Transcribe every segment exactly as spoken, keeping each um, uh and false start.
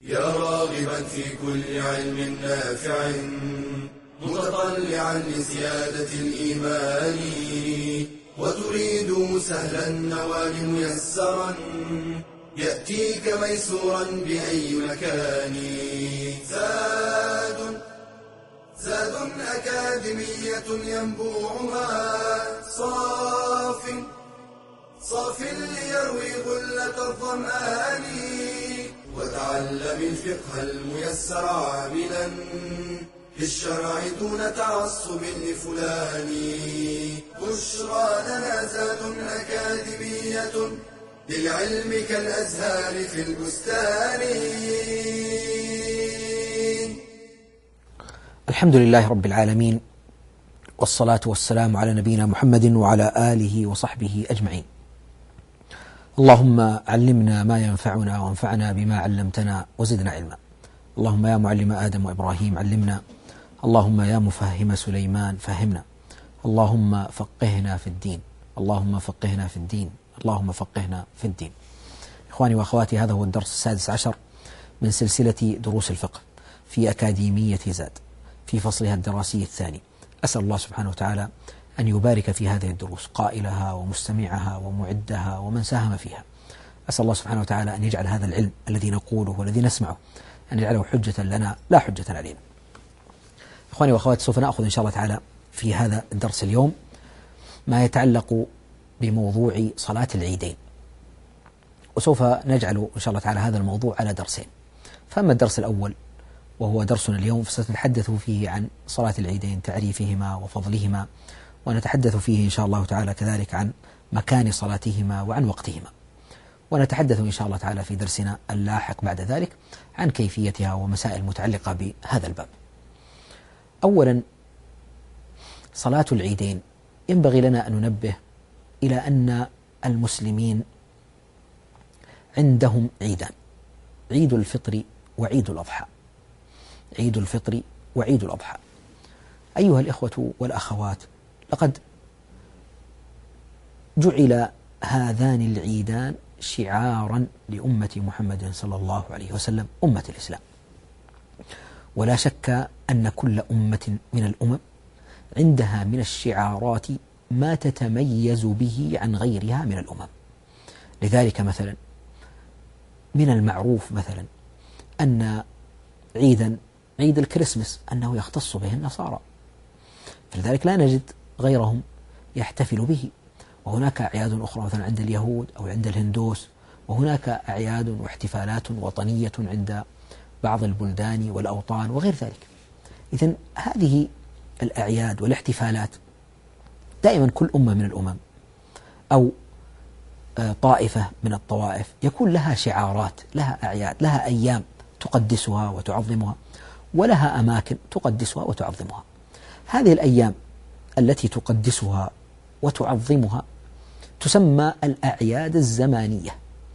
يا راغبا في كل علم نافع متطلعا لزيادة الإيمان وتريد سهلا النوال ميسرا يأتيك ميسورا بأي مكان. زاد زاد أكاديمية ينبوعها صاف صاف ليروي غلة الظمآن وتعلم الفقه الميسر عاملا في الشرع دون تعصب لفلان. بشرى لنا زاد أكاديمية للعلم كالأزهار في البستان. الحمد لله رب العالمين، والصلاة والسلام على نبينا محمد وعلى آله وصحبه أجمعين. اللهم علمنا ما ينفعنا وانفعنا بما علمتنا وزدنا علما. اللهم يا معلم آدم وإبراهيم علمنا، اللهم يا مفهم سليمان فهمنا، اللهم فقهنا في الدين، اللهم فقهنا في الدين، اللهم فقهنا في الدين. إخواني وأخواتي، هذا هو الدرس السادس عشر من سلسلة دروس الفقه في أكاديمية زاد في فصلها الدراسي الثاني. أسأل الله سبحانه وتعالى أن يبارك في هذه الدروس قائلها ومستمعها ومعدها ومن ساهم فيها. أسأل الله سبحانه وتعالى أن يجعل هذا العلم الذي نقوله والذي نسمعه أن يجعله حجة لنا لا حجة علينا. إخواني وأخواتي، سوف نأخذ إن شاء الله تعالى في هذا الدرس اليوم ما يتعلق بموضوع صلاة العيدين، وسوف نجعل إن شاء الله تعالى هذا الموضوع على درسين. فأما الدرس الأول وهو درسنا اليوم فسنتحدث فيه عن صلاة العيدين، تعريفهما وفضلهما، ونتحدث فيه إن شاء الله تعالى كذلك عن مكان صلاتهما وعن وقتهما، ونتحدث إن شاء الله تعالى في درسنا اللاحق بعد ذلك عن كيفيتها ومسائل متعلقة بهذا الباب. أولا، صلاة العيدين ينبغي لنا أن ننبه إلى أن المسلمين عندهم عيدان: عيد الفطر وعيد الأضحى. عيد الفطر وعيد الأضحى. أيها الإخوة والأخوات، لقد جعل هذان العيدان شعارا لأمة محمد صلى الله عليه وسلم، أمة الإسلام. ولا شك أن كل أمة من الأمم عندها من الشعارات ما تتميز به عن غيرها من الأمم. لذلك مثلا من المعروف مثلا أن عيدا عيد الكريسماس أنه يختص به النصارى، فلذلك لا نجد غيرهم يحتفل به. وهناك أعياد أخرى مثلا عند اليهود أو عند الهندوس، وهناك أعياد واحتفالات وطنية عند بعض البلدان والأوطان وغير ذلك. إذن هذه الأعياد والاحتفالات دائما كل أمة من الأمم أو طائفة من الطوائف يكون لها شعارات، لها أعياد، لها أيام تقدسها وتعظمها، ولها أماكن تقدسها وتعظمها. هذه الأيام التي تقدسها وتعظمها تسمى الأعياد الزمانية،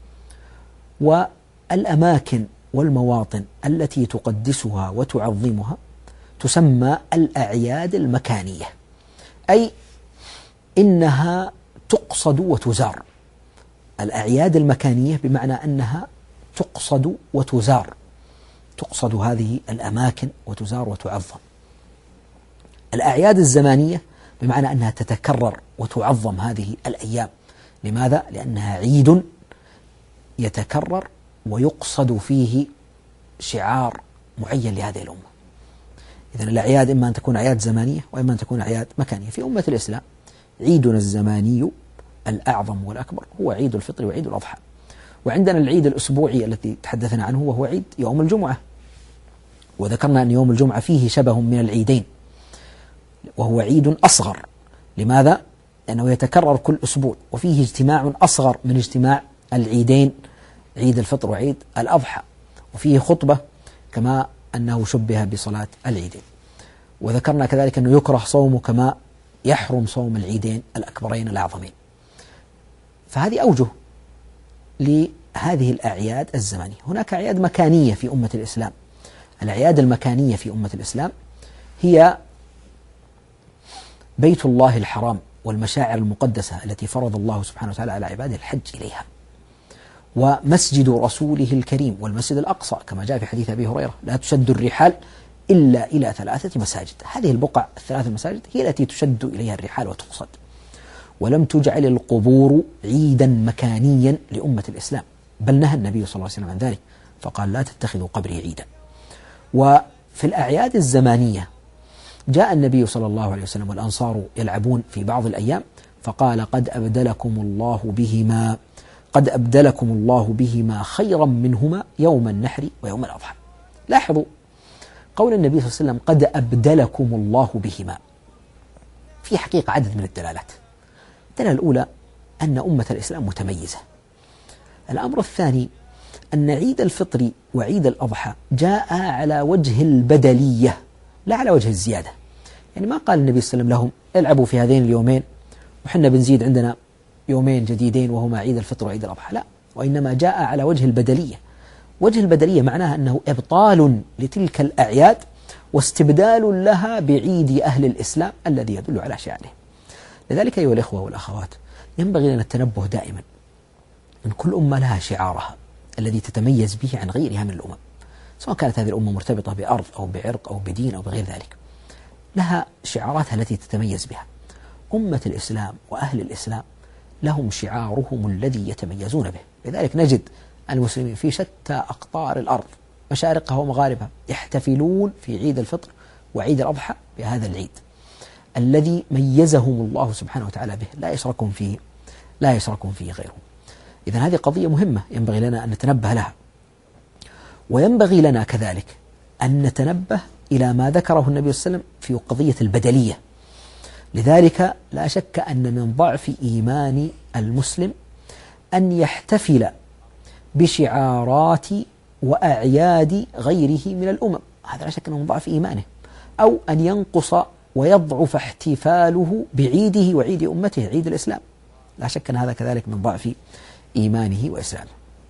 والأماكن والمواطن التي تقدسها وتعظمها تسمى الأعياد المكانية، أي إنها تقصد وتزار. الأعياد المكانية بمعنى أنها تقصد وتزار، تقصد هذه الأماكن وتزار وتعظم. الأعياد الزمانية بمعنى أنها تتكرر وتعظم هذه الأيام. لماذا؟ لأنها عيد يتكرر ويقصد فيه شعار معين لهذه الأمة. إذن الأعياد إما أن تكون أعياد زمانية وإما أن تكون أعياد مكانية. في أمة الإسلام عيدنا الزماني الأعظم والأكبر هو عيد الفطر وعيد الأضحى. وعندنا العيد الأسبوعي الذي تحدثنا عنه وهو عيد يوم الجمعة، وذكرنا أن يوم الجمعة فيه شبه من العيدين، وهو عيد أصغر. لماذا؟ لأنه يتكرر كل أسبوع وفيه اجتماع أصغر من اجتماع العيدين، عيد الفطر وعيد الأضحى، وفيه خطبة كما أنه شبه بصلاة العيدين. وذكرنا كذلك أنه يكره صومه كما يحرم صوم العيدين الأكبرين الأعظمين. فهذه أوجه لهذه الأعياد الزمانية. هناك أعياد مكانية في أمة الإسلام. الأعياد المكانية في أمة الإسلام هي بيت الله الحرام والمشاعر المقدسة التي فرض الله سبحانه وتعالى على عباده الحج إليها. ومسجد رسوله الكريم والمسجد الأقصى كما جاء في حديث أبي هريرة لا تشد الرحال إلا إلى ثلاثة مساجد. هذه البقع الثلاث المساجد هي التي تشد إليها الرحال وتقصد. ولم تجعل القبور عيدا مكانيا لأمة الإسلام، بل نهى النبي صلى الله عليه وسلم عن ذلك فقال لا تتخذوا قبري عيدا. وفي الأعياد الزمانية جاء النبي صلى الله عليه وسلم والأنصار يلعبون في بعض الأيام فقال قد أبدلكم الله بهما قد أبدلكم الله بهما خيرا منهما يوم النحر ويوم الأضحى. لاحظوا قول النبي صلى الله عليه وسلم قد أبدلكم الله بهما، في حقيقة عدد من الدلالات. الدلالة الأولى أن أمة الإسلام متميزة. الأمر الثاني أن عيد الفطر وعيد الأضحى جاء على وجه البدلية لا على وجه الزيادة. يعني ما قال النبي صلى الله عليه وسلم لهم العبوا في هذين اليومين وحنا بنزيد عندنا يومين جديدين وهما عيد الفطر وعيد الأضحى، لا، وإنما جاء على وجه البدلية. وجه البدلية معناها أنه إبطال لتلك الأعياد واستبدال لها بعيد أهل الإسلام الذي يدل على شعاره. لذلك أيها الإخوة والأخوات ينبغي لنا التنبه دائما أن كل أمة لها شعارها الذي تتميز به عن غيرها من الأمم، سواء كانت هذه الأمة مرتبطة بأرض أو بعرق أو بدين أو بغير ذلك، لها شعاراتها التي تتميز بها. أمة الإسلام وأهل الإسلام لهم شعارهم الذي يتميزون به. لذلك نجد المسلمين في شتى أقطار الأرض مشارقها ومغاربها يحتفلون في عيد الفطر وعيد الأضحى بهذا العيد الذي ميزهم الله سبحانه وتعالى به، لا يشركون فيه لا يشركون فيه غيرهم. إذن هذه قضية مهمة ينبغي لنا أن نتنبه لها. وينبغي لنا كذلك أن نتنبه إلى ما ذكره النبي صلى الله عليه وسلم في قضية البدلية. لذلك لا شك أن من ضعف إيمان المسلم أن يحتفل بشعارات وأعياد غيره من الأمم، هذا لا شك أنه من ضعف إيمانه، أو أن ينقص ويضعف احتفاله بعيده وعيد أمته عيد الإسلام، لا شك أن هذا كذلك من ضعف إيمانه وإسلامه.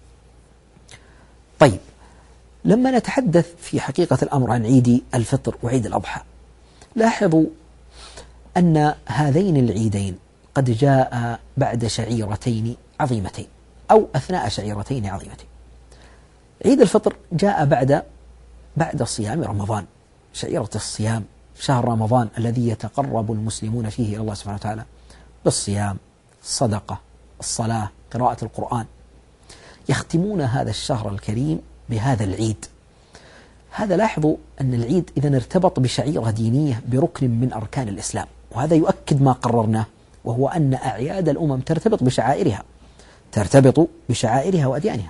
طيب، لما نتحدث في حقيقة الأمر عن عيد الفطر وعيد الأضحى، لاحظوا أن هذين العيدين قد جاء بعد شعيرتين عظيمتين أو أثناء شعيرتين عظيمتين. عيد الفطر جاء بعد بعد صيام رمضان، شعيرة الصيام، شهر رمضان الذي يتقرب المسلمون فيه إلى الله سبحانه وتعالى بالصيام، الصدقة، الصلاة، قراءة القرآن. يختمون هذا الشهر الكريم بهذا العيد. هذا لاحظوا أن العيد إذن ارتبط بشعيرة دينية بركن من أركان الإسلام، وهذا يؤكد ما قررناه، وهو أن أعياد الأمم ترتبط بشعائرها ترتبط بشعائرها وأديانها.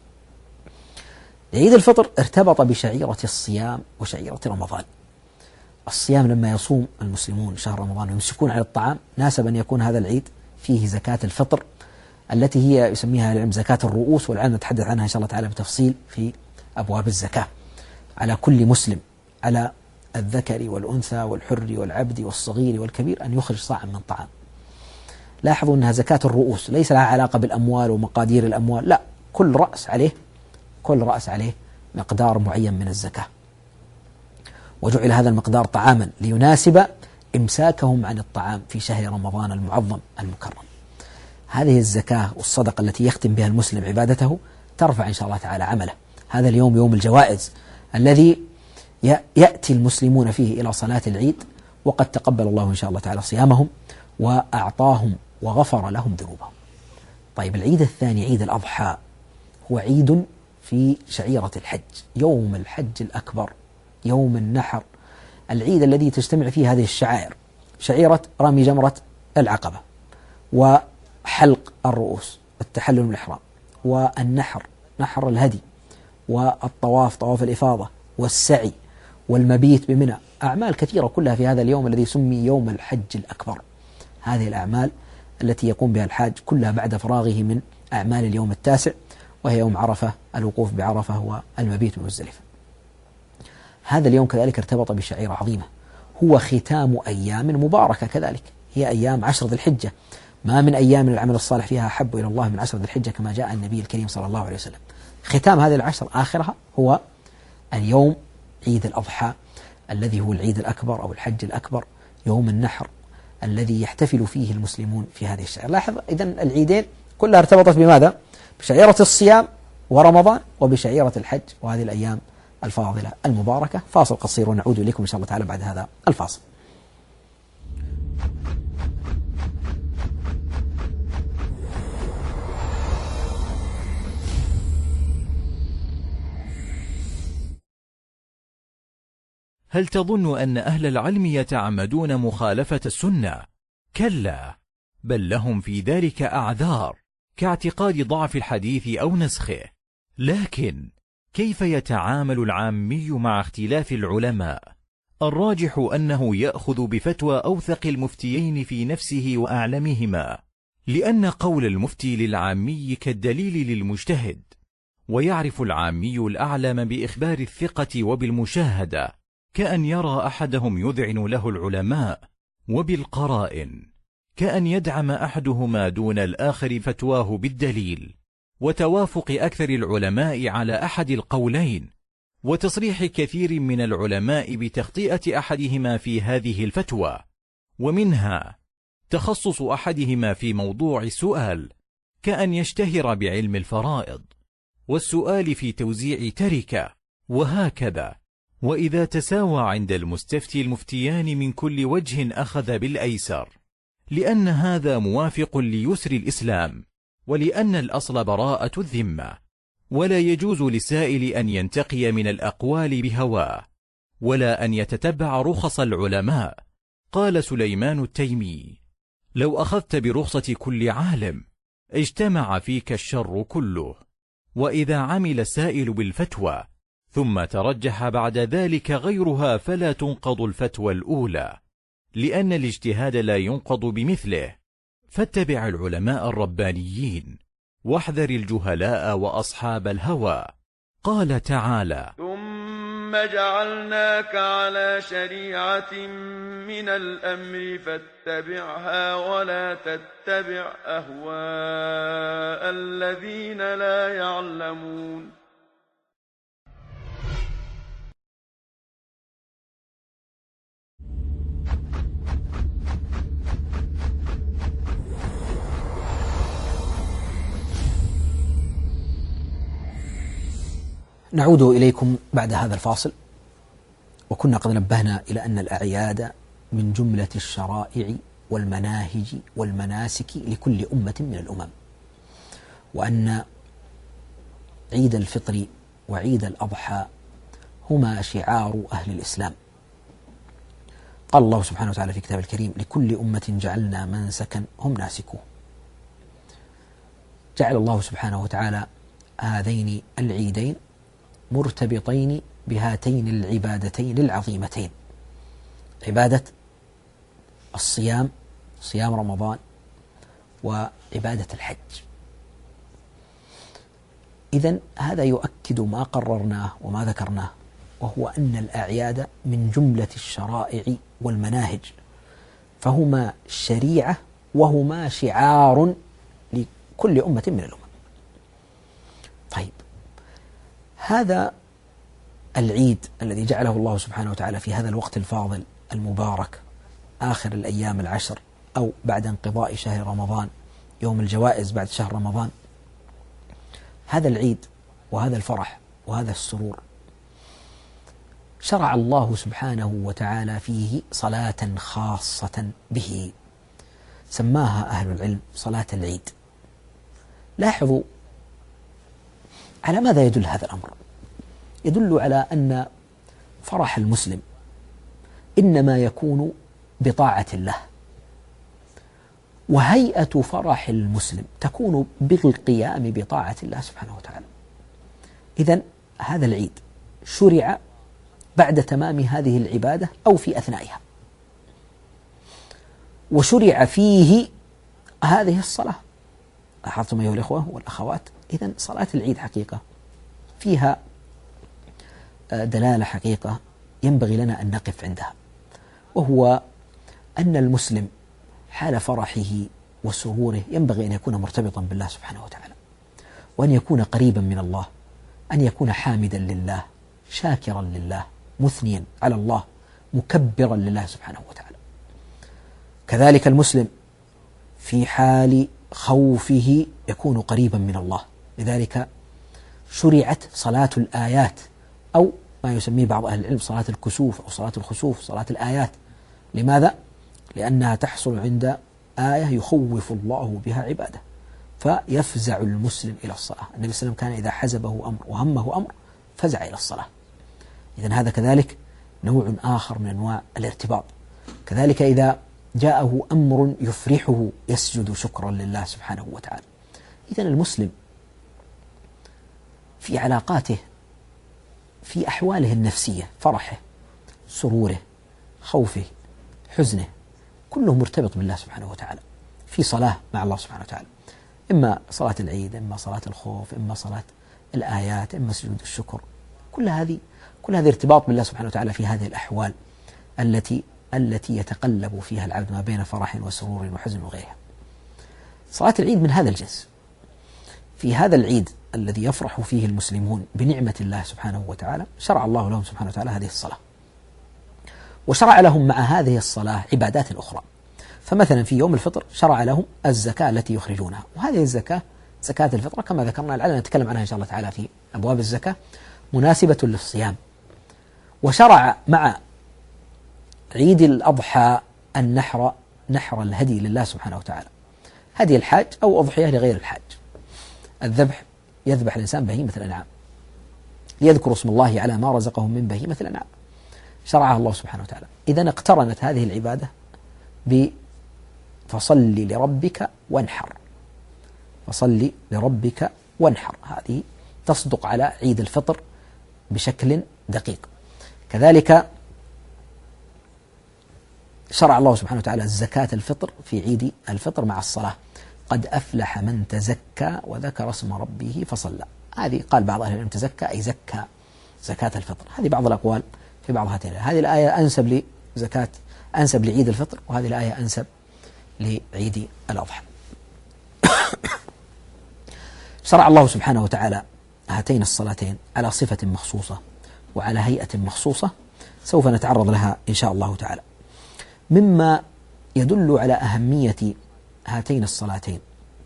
عيد الفطر ارتبط بشعيرة الصيام وشعيرة رمضان. الصيام لما يصوم المسلمون شهر رمضان ويمسكون على الطعام، ناسب أن يكون هذا العيد فيه زكاة الفطر التي هي يسميها العلم زكاة الرؤوس، والآن نتحدث عنها إن شاء الله تعالى بتفصيل في أبواب الزكاة. على كل مسلم، على الذكر والأنثى والحر والعبد والصغير والكبير، أن يخرج صاعا من طعام. لاحظوا أنها زكاة الرؤوس، ليس لها علاقة بالأموال ومقادير الأموال، لا، كل رأس عليه كل رأس عليه مقدار معين من الزكاة، وجعل هذا المقدار طعاما ليناسب إمساكهم عن الطعام في شهر رمضان المعظم المكرم. هذه الزكاة والصدقة التي يختم بها المسلم عبادته ترفع إن شاء الله تعالى عمله. هذا اليوم يوم الجوائز الذي يأتي المسلمون فيه إلى صلاة العيد، وقد تقبل الله إن شاء الله تعالى صيامهم وأعطاهم وغفر لهم ذنوبهم. طيب، العيد الثاني عيد الأضحى هو عيد في شعيرة الحج، يوم الحج الأكبر، يوم النحر، العيد الذي تجتمع فيه هذه الشعائر، شعيرة رمي جمرة العقبة، وحلق الرؤوس، التحلل بالإحرام، والنحر، نحر الهدي، والطواف، طواف الإفاضة، والسعي، والمبيت بمنى، أعمال كثيرة كلها في هذا اليوم الذي سمي يوم الحج الأكبر. هذه الأعمال التي يقوم بها الحاج كلها بعد فراغه من أعمال اليوم التاسع، وهي يوم عرفة، الوقوف بعرفة والمبيت بمزدلفة. هذا اليوم كذلك ارتبط بشعيرة عظيمة، هو ختام أيام مباركة، كذلك هي أيام عشر ذي الحجة. ما من أيام العمل الصالح فيها أحب إلى الله من عشر ذي الحجة، كما جاء النبي الكريم صلى الله عليه وسلم. ختام هذه العشر آخرها هو اليوم عيد الأضحى الذي هو العيد الأكبر أو الحج الأكبر، يوم النحر الذي يحتفل فيه المسلمون في هذه الشعيرة. لاحظ إذن العيدين كلها ارتبطت بماذا؟ بشعيرة الصيام ورمضان وبشعيرة الحج وهذه الأيام الفاضلة المباركة. فاصل قصير ونعود إليكم إن شاء الله تعالى بعد هذا الفاصل. هل تظن أن أهل العلم يتعمدون مخالفة السنة؟ كلا، بل لهم في ذلك أعذار كاعتقاد ضعف الحديث أو نسخه. لكن كيف يتعامل العامي مع اختلاف العلماء؟ الراجح أنه يأخذ بفتوى أوثق المفتيين في نفسه وأعلمهما، لأن قول المفتي للعامي كالدليل للمجتهد، ويعرف العامي الأعلم بإخبار الثقة وبالمشاهدة، كأن يرى أحدهم يذعن له العلماء، وبالقرائن كأن يدعم أحدهما دون الآخر فتواه بالدليل، وتوافق أكثر العلماء على أحد القولين، وتصريح كثير من العلماء بتخطئة أحدهما في هذه الفتوى، ومنها تخصص أحدهما في موضوع السؤال، كأن يشتهر بعلم الفرائض والسؤال في توزيع تركة، وهكذا. وإذا تساوى عند المستفتي المفتيان من كل وجه أخذ بالأيسر، لأن هذا موافق ليسر الإسلام، ولأن الأصل براءة الذمة، ولا يجوز للسائل أن ينتقي من الأقوال بهواه، ولا أن يتتبع رخص العلماء. قال سليمان التيمي: لو أخذت برخصة كل عالم اجتمع فيك الشر كله. وإذا عمل السائل بالفتوى ثم ترجح بعد ذلك غيرها فلا تنقض الفتوى الأولى، لأن الاجتهاد لا ينقض بمثله. فاتبع العلماء الربانيين واحذر الجهلاء وأصحاب الهوى. قال تعالى: ثم جعلناك على شريعة من الأمر فاتبعها ولا تتبع أهواء الذين لا يعلمون. نعود إليكم بعد هذا الفاصل، وكنا قد نبهنا إلى أن الأعياد من جملة الشرائع والمناهج والمناسك لكل أمة من الأمم، وأن عيد الفطر وعيد الأضحى هما شعار أهل الإسلام. قال الله سبحانه وتعالى في كتاب الكريم: لكل أمة جعلنا منسكا هم ناسكوه. جعل الله سبحانه وتعالى هذين العيدين مرتبطين بهاتين العبادتين العظيمتين، عبادة الصيام، صيام رمضان، وعبادة الحج. إذن هذا يؤكد ما قررناه وما ذكرناه، وهو أن الأعياد من جملة الشرائع والمناهج، فهما شريعة وهما شعار لكل أمة من الأمم. طيب، هذا العيد الذي جعله الله سبحانه وتعالى في هذا الوقت الفاضل المبارك، آخر الأيام العشر أو بعد انقضاء شهر رمضان، يوم الجوائز بعد شهر رمضان، هذا العيد وهذا الفرح وهذا السرور شرع الله سبحانه وتعالى فيه صلاة خاصة به، سماها أهل العلم صلاة العيد. لاحظوا على ماذا يدل هذا الأمر؟ يدل على أن فرح المسلم إنما يكون بطاعة الله، وهيئة فرح المسلم تكون بالقيام بطاعة الله سبحانه وتعالى. إذن هذا العيد شرع بعد تمام هذه العبادة أو في أثنائها، وشرع فيه هذه الصلاة. لاحظتم أيها الإخوة والأخوات؟ إذن صلاة العيد حقيقة فيها دلالة حقيقة ينبغي لنا أن نقف عندها، وهو أن المسلم حال فرحه وسروره ينبغي أن يكون مرتبطا بالله سبحانه وتعالى، وأن يكون قريبا من الله، أن يكون حامدا لله، شاكرا لله، مثنيا على الله، مكبرا لله سبحانه وتعالى. كذلك المسلم في حال خوفه يكون قريبا من الله، لذلك شرعت صلاة الآيات أو ما يسميه بعض أهل العلم صلاة الكسوف أو صلاة الخسوف، صلاة الآيات. لماذا؟ لأنها تحصل عند آية يخوف الله بها عباده فيفزع المسلم إلى الصلاة. النبي صلى الله عليه وسلم كان إذا حزبه أمر وهمه أمر فزع إلى الصلاة. إذن هذا كذلك نوع آخر من أنواع الارتباط. كذلك إذا جاءه أمر يفرحه يسجد شكرا لله سبحانه وتعالى. إذن المسلم في علاقاته، في أحواله النفسية، فرحه، سروره، خوفه، حزنه، كله مرتبط بالله سبحانه وتعالى، في صلاة مع الله سبحانه وتعالى، إما صلاة العيد، إما صلاة الخوف، إما صلاة الآيات، إما سجود الشكر. كل هذه كل هذا ارتباط بالله سبحانه وتعالى في هذه الأحوال التي التي يتقلب فيها العبد ما بين فرح وسرور وحزن وغيرها. صلاة العيد من هذا الجنس. في هذا العيد الذي يفرح فيه المسلمون بنعمة الله سبحانه وتعالى شرع الله لهم سبحانه وتعالى هذه الصلاة، وشرع لهم مع هذه الصلاة عبادات أخرى. فمثلا في يوم الفطر شرع لهم الزكاة التي يخرجونها، وهذه الزكاة زكاة الفطر كما ذكرنا لعلنا نتكلم عنها إن شاء الله تعالى في أبواب الزكاة، مناسبة للصيام. وشرع مع عيد الأضحى النحر، نحر الهدي لله سبحانه وتعالى، هدي الحاج أو أضحية لغير الحاج. الذبح يذبح الإنسان بهيمة الأنعام ليذكر اسم الله على ما رزقهم من بهيمة الأنعام، شرعها الله سبحانه وتعالى. إذن اقترنت هذه العبادة بفصل لربك وانحر، فصل لربك وانحر، هذه تصدق على عيد الفطر بشكل دقيق. كذلك شرع الله سبحانه وتعالى زكاة الفطر في عيد الفطر مع الصلاة، قد أفلح من تزكى وذكر اسم ربه فصلى. هذه قال بعض أهل العلم تزكى أي زكى زكاة الفطر، هذه بعض الأقوال في بعض هاتين. هذه الآية أنسب لزكاة أنسب لعيد الفطر، وهذه الآية أنسب لعيد الأضحى. شرع الله سبحانه وتعالى هاتين الصلاتين على صفة مخصوصة وعلى هيئة مخصوصة سوف نتعرض لها إن شاء الله تعالى. مما يدل على أهمية هاتين الصلاتين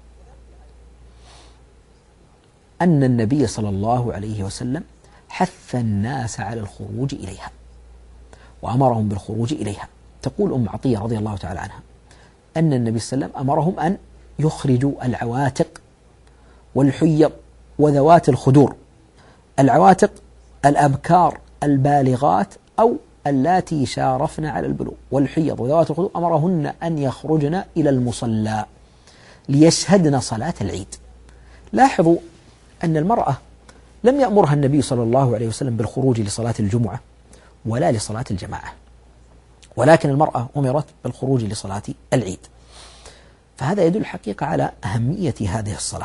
أن النبي صلى الله عليه وسلم حث الناس على الخروج إليها وأمرهم بالخروج إليها. تقول أم عطية رضي الله تعالى عنها أن النبي صلى الله عليه وسلم أمرهم أن يخرجوا العواتق والحيض وذوات الخدور. العواتق الأبكار البالغات أو اللاتي شارفن على البلوغ، والحيض وذوات الخدور أمرهن أن يخرجن إلى المصلى ليشهدن صلاة العيد. لاحظوا أن المرأة لم يأمرها النبي صلى الله عليه وسلم بالخروج لصلاة الجمعة ولا لصلاة الجماعة، ولكن المرأة أمرت بالخروج لصلاة العيد. فهذا يدل حقيقة على أهمية هذه الصلاة،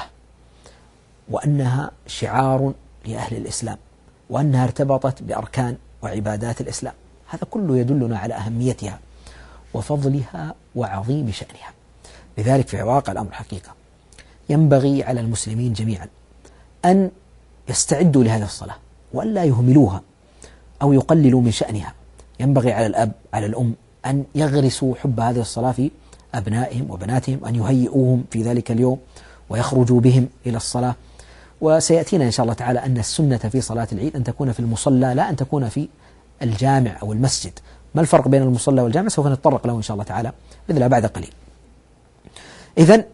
وأنها شعار لأهل الإسلام، وأنها ارتبطت بأركان وعبادات الإسلام. هذا كله يدلنا على أهميتها وفضلها وعظيم شأنها. لذلك في واقع الأمر حقيقة ينبغي على المسلمين جميعا أن يستعدوا لهذه الصلاة وأن لا يهملوها أو يقللوا من شأنها. ينبغي على الأب على الأم أن يغرسوا حب هذه الصلاة في أبنائهم وبناتهم، أن يهيئوهم في ذلك اليوم ويخرجوا بهم إلى الصلاة. وسيأتينا إن شاء الله تعالى أن السنة في صلاة العيد أن تكون في المصلى لا أن تكون في الجامع أو المسجد. ما الفرق بين المصلى والجامع سوف نتطرق له إن شاء الله تعالى بإذن الله بعد قليل. إذن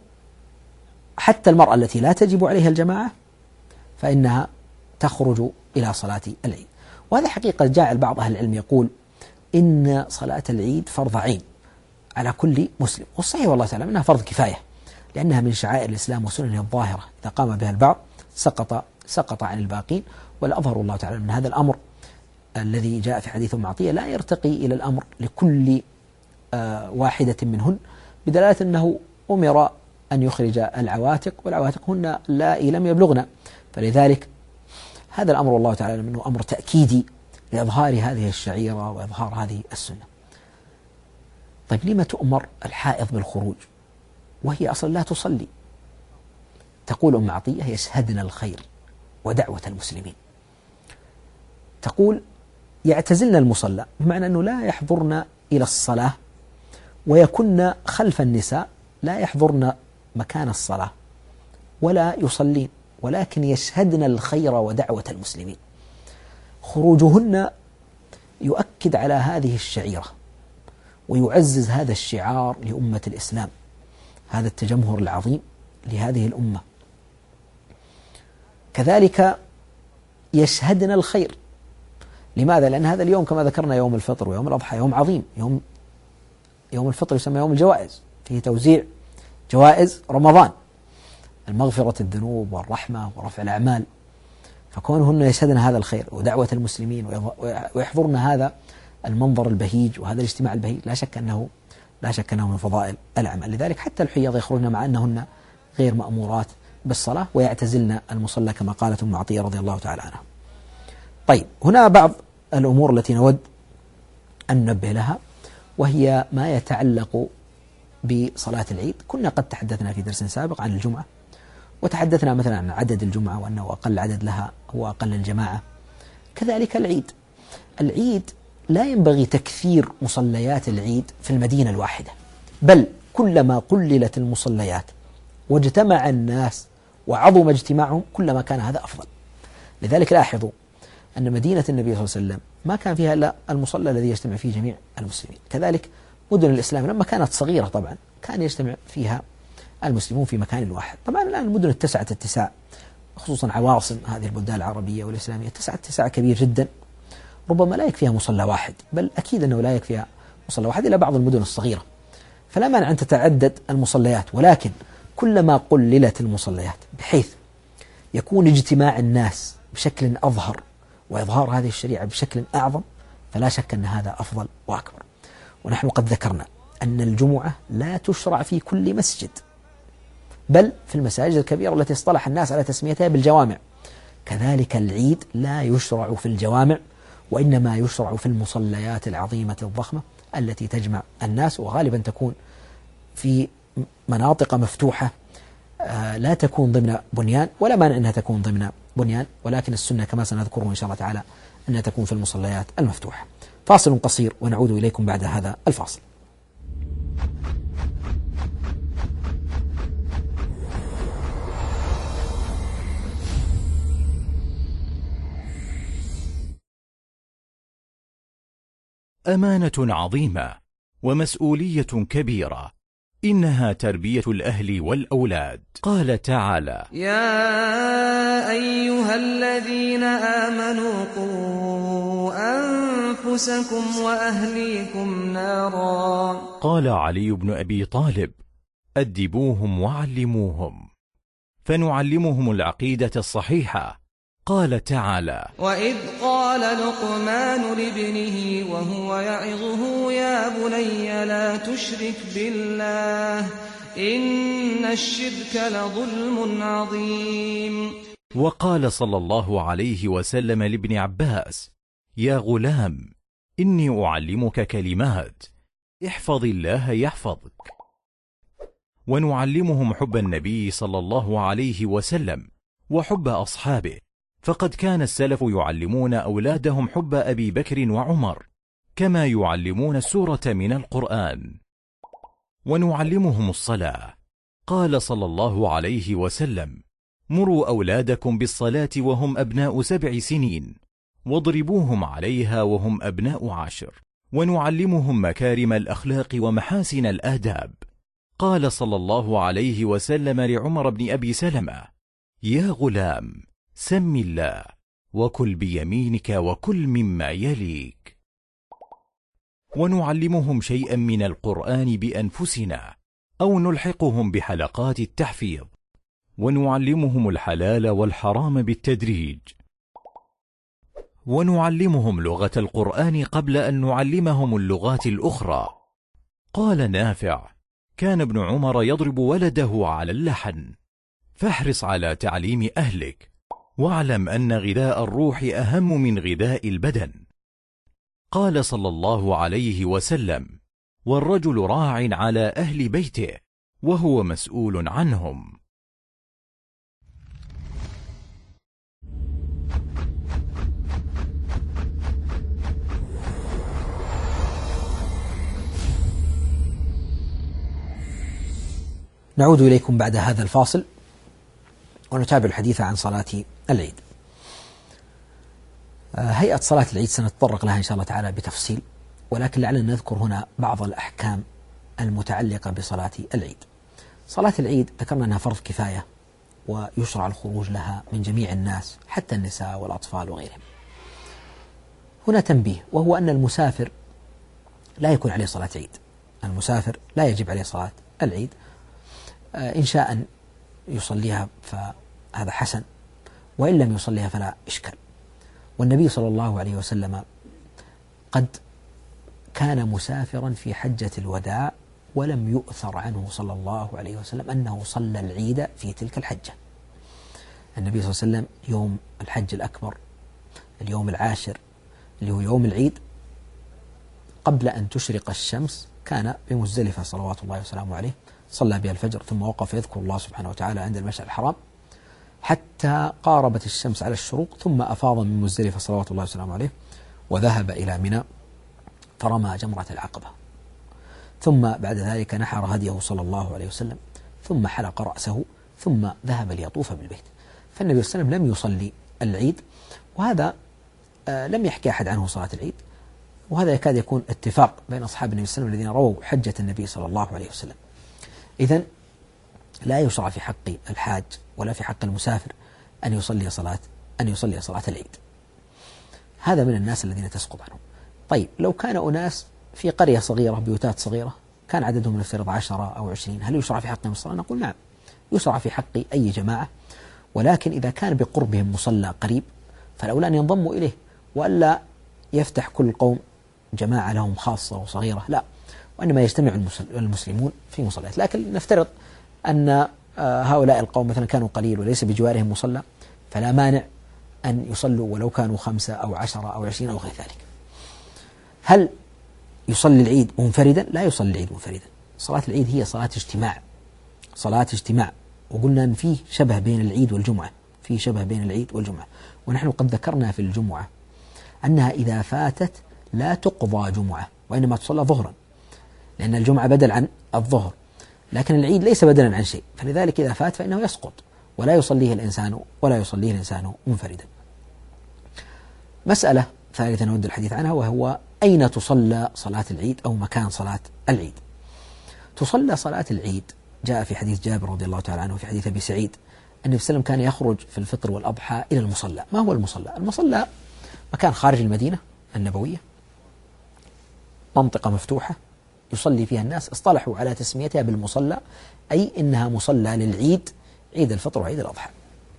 حتى المرأة التي لا تجب عليها الجماعة فإنها تخرج إلى صلاة العيد. وهذا حقيقة جاء بعض أهل العلم يقول إن صلاة العيد فرض عين على كل مسلم، والصحيح والله تعالى أنها فرض كفاية، لأنها من شعائر الإسلام وسننه الظاهرة، إذا قام بها البعض سقط سقط عن الباقين. والأظهر الله تعالى من هذا الأمر الذي جاء في حديث أم عطية لا يرتقي إلى الأمر لكل آه واحدة منهن، بدلالة أنه أمر أن يخرج العواتق، والعواتق هن اللائي لم يبلغن، فلذلك هذا الأمر والله تعالى منه أمر تأكيدي لإظهار هذه الشعيرة وإظهار هذه السنة. طيب لما تؤمر الحائض بالخروج وهي أصلا لا تصلي؟ تقول أم عطية يشهدن الخير ودعوة المسلمين. تقول يعتزلن المصلى، بمعنى أنه لا يحضرن إلى الصلاة ويكن خلف النساء، لا يحضرن مكان الصلاة ولا يصلين ولكن يشهدن الخير ودعوة المسلمين. خروجهن يؤكد على هذه الشعيرة ويعزز هذا الشعار لأمة الإسلام، هذا التجمهر العظيم لهذه الأمة. كذلك يشهدن الخير. لماذا؟ لأن هذا اليوم كما ذكرنا يوم الفطر ويوم الأضحى يوم عظيم، يوم يوم الفطر يسمى يوم الجوائز، فيه توزيع جوائز رمضان، المغفرة الذنوب والرحمة ورفع الأعمال. فكونهن يشهدن هذا الخير ودعوة المسلمين ويحضرن هذا المنظر البهيج وهذا الاجتماع البهيج، لا شك أنه لا شك أنه من فضائل الأعمال. لذلك حتى الحيض يخرجن مع أنهن غير مأمورات بالصلاة ويعتزلن المصلى كما قالت أم عطية رضي الله تعالى عنها. طيب، هنا بعض الأمور التي نود أن ننبه لها، وهي ما يتعلق بصلاة العيد. كنا قد تحدثنا في درس سابق عن الجمعة، وتحدثنا مثلا عن عدد الجمعة وأنه أقل عدد لها هو أقل الجماعة. كذلك العيد العيد لا ينبغي تكثير مصليات العيد في المدينة الواحدة، بل كلما قللت المصليات واجتمع الناس وعظم اجتماعهم كلما كان هذا أفضل. لذلك لاحظوا أن مدينة النبي صلى الله عليه وسلم ما كان فيها إلا المصلى الذي يجتمع فيه جميع المسلمين. كذلك مدن الإسلام لما كانت صغيرة طبعا كان يجتمع فيها المسلمون في مكان واحد. طبعا الآن المدن اتسعت اتساع، خصوصا عواصم هذه البلدان العربية والإسلامية اتسعت اتساع كبير جدا، ربما لا يكفيها مصلى واحد، بل أكيد أنه لا يكفيها مصلى واحد إلا بعض المدن الصغيرة. فلا مانع أن تتعدد المصليات، ولكن كلما قللت المصليات بحيث يكون اجتماع الناس بشكل أظهر وإظهار هذه الشريعة بشكل أعظم، فلا شك أن هذا أفضل وأكبر. ونحن قد ذكرنا أن الجمعة لا تشرع في كل مسجد، بل في المساجد الكبيرة التي اصطلح الناس على تسميتها بالجوامع. كذلك العيد لا يشرع في الجوامع، وإنما يشرع في المصليات العظيمة الضخمة التي تجمع الناس، وغالبا تكون في مناطق مفتوحة لا تكون ضمن بنيان، ولا مانع أنها تكون ضمن بنيان، ولكن السنة كما سنذكره إن شاء الله تعالى أنها تكون في المصليات المفتوحة. فاصل قصير ونعود إليكم بعد هذا الفاصل. أمانة عظيمة ومسؤولية كبيرة، إنها تربية الأهل والأولاد. قال تعالى: يا أيها الذين آمنوا قوا أنفسكم وأهليكم نارا. قال علي بن أبي طالب: أدبوهم وعلموهم، فنعلمهم العقيدة الصحيحة. قال تعالى: وإذ قال لقمان لابنه وهو يعظه يا بني لا تشرك بالله إن الشرك لظلم عظيم. وقال صلى الله عليه وسلم لابن عباس: يا غلام إني أعلمك كلمات احفظ الله يحفظك. ونعلمهم حب النبي صلى الله عليه وسلم وحب أصحابه، فقد كان السلف يعلمون أولادهم حب أبي بكر وعمر كما يعلمون السورة من القرآن. ونعلمهم الصلاة. قال صلى الله عليه وسلم: مروا أولادكم بالصلاة وهم أبناء سبع سنين، واضربوهم عليها وهم أبناء عشر. ونعلمهم مكارم الأخلاق ومحاسن الآداب. قال صلى الله عليه وسلم لعمر بن أبي سلمة: يا غلام سم الله وكل بيمينك وكل مما يليك. ونعلمهم شيئا من القرآن بأنفسنا أو نلحقهم بحلقات التحفيظ. ونعلمهم الحلال والحرام بالتدريج. ونعلمهم لغة القرآن قبل أن نعلمهم اللغات الأخرى. قال نافع: كان ابن عمر يضرب ولده على اللحن. فاحرص على تعليم أهلك، واعلم أن غذاء الروح أهم من غذاء البدن. قال صلى الله عليه وسلم: والرجل راع على أهل بيته وهو مسؤول عنهم. نعود إليكم بعد هذا الفاصل، ونتابع الحديث عن صلاة العيد. هيئة صلاة العيد سنتطرق لها إن شاء الله تعالى بتفصيل، ولكن لعلنا نذكر هنا بعض الأحكام المتعلقة بصلاة العيد. صلاة العيد ذكرنا أنها فرض كفاية، ويشرع الخروج لها من جميع الناس حتى النساء والأطفال وغيرهم. هنا تنبيه، وهو أن المسافر لا يكون عليه صلاة عيد. المسافر لا يجب عليه صلاة العيد، إن شاء أن يصليها فهذا حسن، وإن لم يصليها فلا إشكال. والنبي صلى الله عليه وسلم قد كان مسافرا في حجة الوداع، ولم يؤثر عنه صلى الله عليه وسلم أنه صلى العيد في تلك الحجة. النبي صلى الله عليه وسلم يوم الحج الأكبر، اليوم العاشر اللي هو يوم العيد، قبل أن تشرق الشمس كان بمزدلفة صلوات الله وسلامه عليه، صلى بها الفجر ثم وقف يذكر الله سبحانه وتعالى عند المشعر الحرام حتى قاربت الشمس على الشروق، ثم أفاض من مزدلفة صلوات الله وسلامه عليه وذهب إلى منى فرمى جمرة العقبة، ثم بعد ذلك نحر هديه صلى الله عليه وسلم، ثم حلق رأسه، ثم ذهب ليطوف بالبيت. فالنبي صلى الله عليه وسلم لم يصلي العيد، وهذا آه لم يحكي أحد عنه صلاة العيد، وهذا يكاد يكون اتفاق بين أصحاب النبي صلى الله عليه وسلم الذين رووا حجة النبي صلى الله عليه وسلم. إذن لا يشرع في حق الحاج ولا في حق المسافر أن يصلي صلاة أن يصلي صلاة العيد. هذا من الناس الذين تسقط عنهم. طيب لو كان أناس في قرية صغيرة، بيوتات صغيرة، كان عددهم نفترض عشرة أو عشرين، هل يشرع في حقهم الصلاة؟ نقول نعم، يشرع في حق أي جماعة، ولكن إذا كان بقربهم مصلى قريب فالأولى أن ينضموا إليه، وألا يفتح كل قوم جماعة لهم خاصة وصغيرة، لا، وإنما يجتمع المسلمون في مصليات. لكن نفترض أن هؤلاء القوم مثلا كانوا قليل وليس بجوارهم مصلى، فلا مانع أن يصلوا ولو كانوا خمسة أو عشرة أو عشرين أو غير ذلك. هل يصلي العيد منفردا؟ لا يصلي العيد منفردا. صلاة العيد هي صلاة اجتماع، صلاة اجتماع، وقلنا أن فيه شبه بين العيد والجمعة، فيه شبه بين العيد والجمعة. ونحن قد ذكرنا في الجمعة أنها إذا فاتت لا تقضى جمعة، وإنما تصلى ظهرا، لأن الجمعة بدل عن الظهر، لكن العيد ليس بدلا عن شيء، فلذلك إذا فات فإنه يسقط ولا يصليه الإنسان ولا يصليه الإنسان منفردا. مسألة ثالثة نود الحديث عنها، وهو أين تصلى صلاة العيد أو مكان صلاة العيد. تصلى صلاة العيد، جاء في حديث جابر رضي الله تعالى عنه وفي حديث أبي سعيد أن النبي صلى الله عليه وسلم كان يخرج في الفطر والأضحى إلى المصلى. ما هو المصلى؟ المصلى مكان خارج المدينة النبوية، منطقة مفتوحة يصلي فيها الناس، اصطلحوا على تسميتها بالمصلى، أي إنها مصلى للعيد، عيد الفطر وعيد الأضحى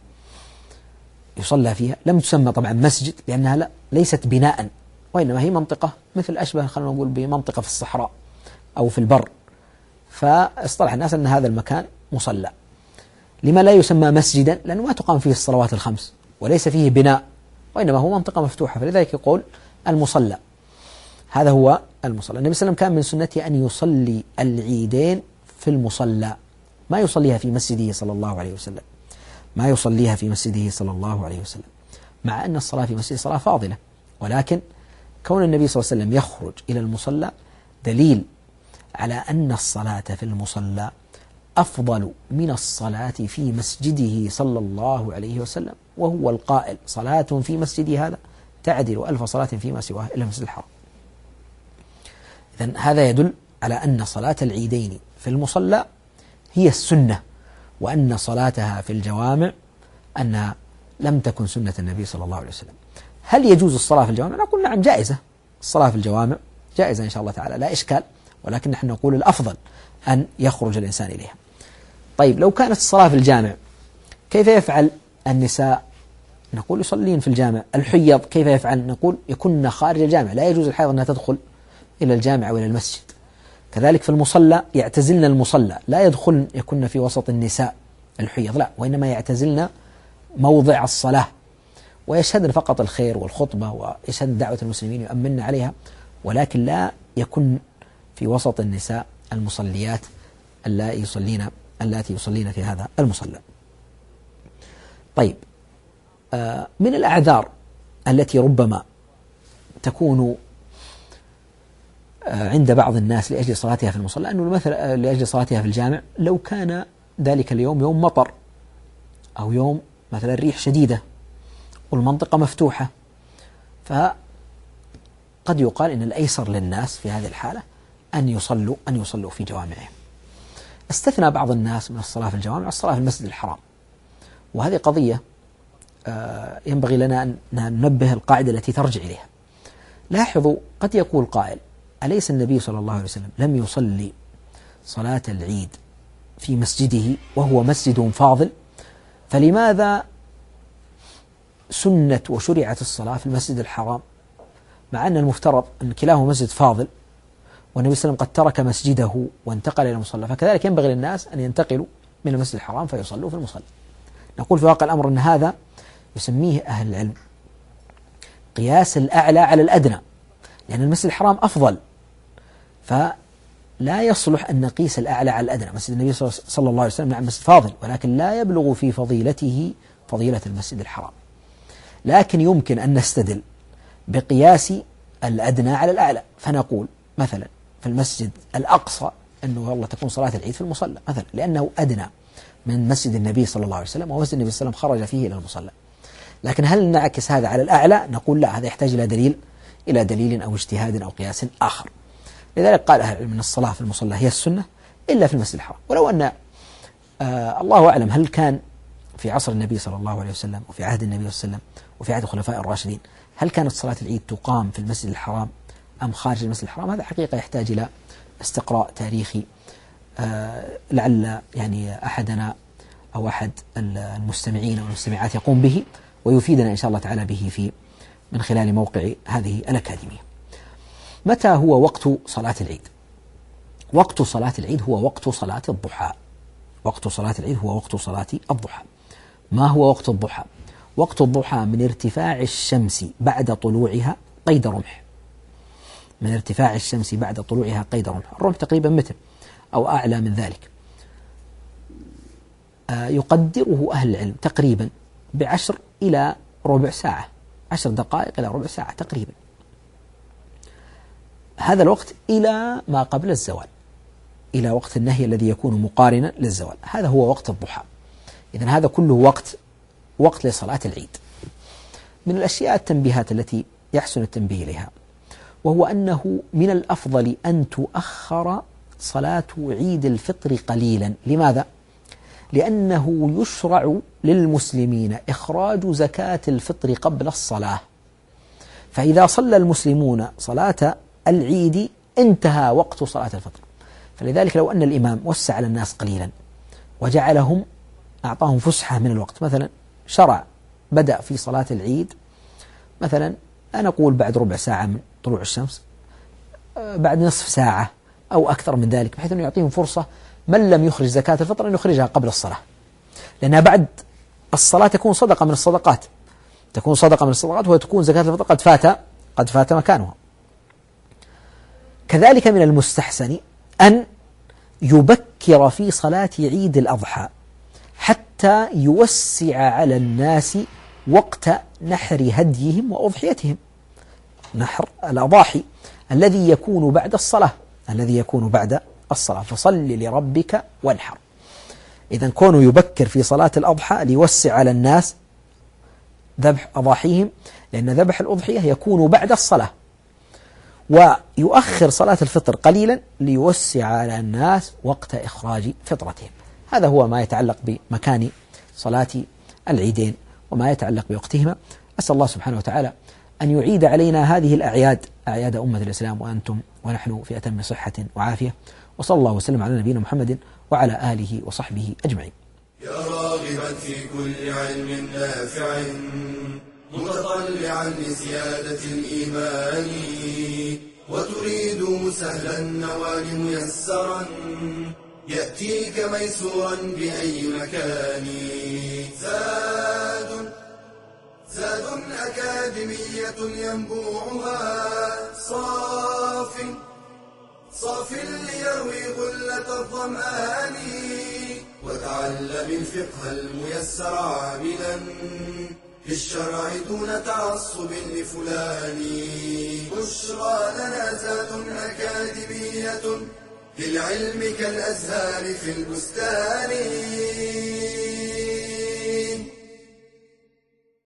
يصلى فيها. لم تسمى طبعا مسجد لأنها لا ليست بناء، وإنما هي منطقة مثل أشبه خلينا نقول بمنطقة في الصحراء أو في البر، فاصطلح الناس أن هذا المكان مصلى. لما لا يسمى مسجدا؟ لأنه ما تقام فيه الصلوات الخمس وليس فيه بناء، وإنما هو منطقة مفتوحة، فلذلك يقول المصلى. هذا هو المصلى. النبي صلى الله عليه وسلم كان من سنته أن يصلي العيدين في المصلى، ما يصليها في مسجده صلى الله عليه وسلم، ما يصليها في مسجده صلى الله عليه وسلم، مع أن الصلاة في مسجده صلاة فاضلة، ولكن كون النبي صلى الله عليه وسلم يخرج إلى المصلى دليل على أن الصلاة في المصلى أفضل من الصلاة في مسجده صلى الله عليه وسلم، وهو القائل: صلاة في مسجدي هذا تعدل ألف صلاة فيما سواه إلا مسجد الحرام. إذن هذا يدل على أن صلاة العيدين في المصلى هي السنة، وأن صلاتها في الجوامع أنها لم تكن سنة النبي صلى الله عليه وسلم. هل يجوز الصلاة في الجوامع؟ نقول نعم، جائزة. الصلاة في الجوامع جائزة إن شاء الله تعالى، لا إشكال، ولكن نحن نقول الأفضل أن يخرج الإنسان إليها. طيب لو كانت الصلاة في الجامع كيف يفعل النساء؟ نقول يصلين في الجامع. الحيض كيف يفعل؟ نقول يكن خارج الجامع، لا يجوز الحيض أنها تدخل إلى الجامع وإلى المسجد. كذلك في المصلى يعتزلن المصلى، لا يدخلن يكن في وسط النساء الحيض، لا، وإنما يعتزلن موضع الصلاة ويشهدن فقط الخير والخطبة ويشهدن دعوة المسلمين يؤمن عليها، ولكن لا يكن في وسط النساء المصليات اللاتي يصلين اللاتي يصلين في هذا المصلى. طيب آه من الأعذار التي ربما تكون آه عند بعض الناس لأجل صلاتها في المصلى، أنه مثلا لأجل صلاتها في الجامع لو كان ذلك اليوم يوم مطر أو يوم مثلا ريح شديدة والمنطقة مفتوحة، فقد يقال إن الأيسر للناس في هذه الحالة أن يصلوا أن يصلوا في جوامعهم. استثنى بعض الناس من الصلاة في الجوامع الصلاة في المسجد الحرام، وهذه قضية ينبغي لنا أن ننبه القاعدة التي ترجع إليها. لاحظوا، قد يقول قائل: أليس النبي صلى الله عليه وسلم لم يصلي صلاة العيد في مسجده وهو مسجد فاضل؟ فلماذا سنت وشرعت الصلاة في المسجد الحرام مع أن المفترض أن كلاهما مسجد فاضل، والنبي صلى الله عليه وسلم قد ترك مسجده وانتقل إلى المصلى؟ فكذلك ينبغي للناس أن ينتقلوا من المسجد الحرام فيصلوا في المصلى. نقول في واقع الأمر أن هذا يسميه أهل العلم قياس الأعلى على الأدنى، لأن المسجد الحرام أفضل، فلا يصلح أن نقيس الأعلى على الأدنى. مسجد النبي صلى الله عليه وسلم نعم مسجد فاضل، ولكن لا يبلغ في فضيلته فضيلة المسجد الحرام. لكن يمكن أن نستدل بقياس الأدنى على الأعلى، فنقول مثلا في المسجد الأقصى أنه والله تكون صلاة العيد في المصلى مثلا، لأنه أدنى من مسجد النبي صلى الله عليه وسلم، ومسجد النبي صلى الله عليه وسلم خرج فيه إلى المصلى. لكن هل نعكس هذا على الأعلى؟ نقول لا، هذا يحتاج إلى دليل إلى دليل أو اجتهاد أو قياس آخر. لذلك قال أهل العلم أن الصلاة في المصلى هي السنة إلا في المسجد الحرام. ولو أن آه الله أعلم هل كان في عصر النبي صلى الله عليه وسلم وفي عهد النبي صلى الله عليه وسلم وفي عهد الخلفاء الراشدين هل كانت صلاة العيد تقام في المسجد الحرام أم خارج المسجد الحرام؟ هذا حقيقة يحتاج إلى استقراء تاريخي، آه لعل يعني أحدنا أو أحد المستمعين أو المستمعات يقوم به ويفيدنا إن شاء الله تعالى به في من خلال موقع هذه الأكاديمية. متى هو وقت صلاة العيد؟ وقت صلاة العيد هو وقت صلاة الضحى. وقت صلاة العيد هو وقت صلاة الضحى. ما هو وقت الضحى؟ وقت الضحى من ارتفاع الشمس بعد طلوعها قيد رمح. من ارتفاع الشمس بعد طلوعها قيد رمح. الرمح تقريبا متر أو أعلى من ذلك. آه يقدره أهل العلم تقريبا بعشر إلى ربع ساعة، عشر دقائق إلى ربع ساعة تقريبا. هذا الوقت إلى ما قبل الزوال، إلى وقت النهي الذي يكون مقارنا للزوال، هذا هو وقت الضحى. إذن هذا كله وقت وقت لصلاة العيد. من الأشياء التنبيهات التي يحسن التنبيه لها، وهو أنه من الأفضل أن تؤخر صلاة عيد الفطر قليلا. لماذا؟ لأنه يشرع للمسلمين إخراج زكاة الفطر قبل الصلاة، فإذا صلى المسلمون صلاة العيد انتهى وقت صلاة الفطر. فلذلك لو أن الإمام وسع على الناس قليلا وجعلهم أعطاهم فسحة من الوقت، مثلا شرع بدأ في صلاة العيد مثلا أنا أقول بعد ربع ساعة من طلوع الشمس، بعد نصف ساعة أو أكثر من ذلك، بحيث أنه يعطيهم فرصة من لم يخرج زكاة الفطر أن يخرجها قبل الصلاة، لأنها بعد الصلاة تكون صدقة من الصدقات، تكون صدقة من الصدقات وتكون زكاة الفطر قد فات قد فات مكانها. كذلك من المستحسن أن يبكر في صلاة عيد الأضحى حتى يوسع على الناس وقت نحر هديهم وأضحيتهم، نحر الأضاحي الذي يكون بعد الصلاة الذي يكون بعد الصلاة، فصل لربك وانحر. إذن كونه يبكر في صلاة الأضحى ليوسع على الناس ذبح أضاحيهم، لأن ذبح الأضحية يكون بعد الصلاة، ويؤخر صلاة الفطر قليلا ليوسع على الناس وقت إخراج فطرتهم. هذا هو ما يتعلق بمكان صلاة العيدين وما يتعلق بوقتهما. أسأل الله سبحانه وتعالى أن يعيد علينا هذه الأعياد، أعياد أمة الإسلام وأنتم ونحن في أتم صحة وعافية، وصلى الله وسلم على نبينا محمد وعلى آله وصحبه أجمعين. يا راغبا في كل علم نافع متطلعا لزيادة الإيمان، وتريد سهلا النوال ميسرا يأتيك ميسورا بأي مكان. زاد زاد أكاديمية ينبوعها صاف صاف ليروي غلة الظمآن، وتعلم الفقه الميسر عاملا في الشرع دون تعصب لفلان. بشرى لنا زاد أكاديمية للعلم كالأزهار في البستان.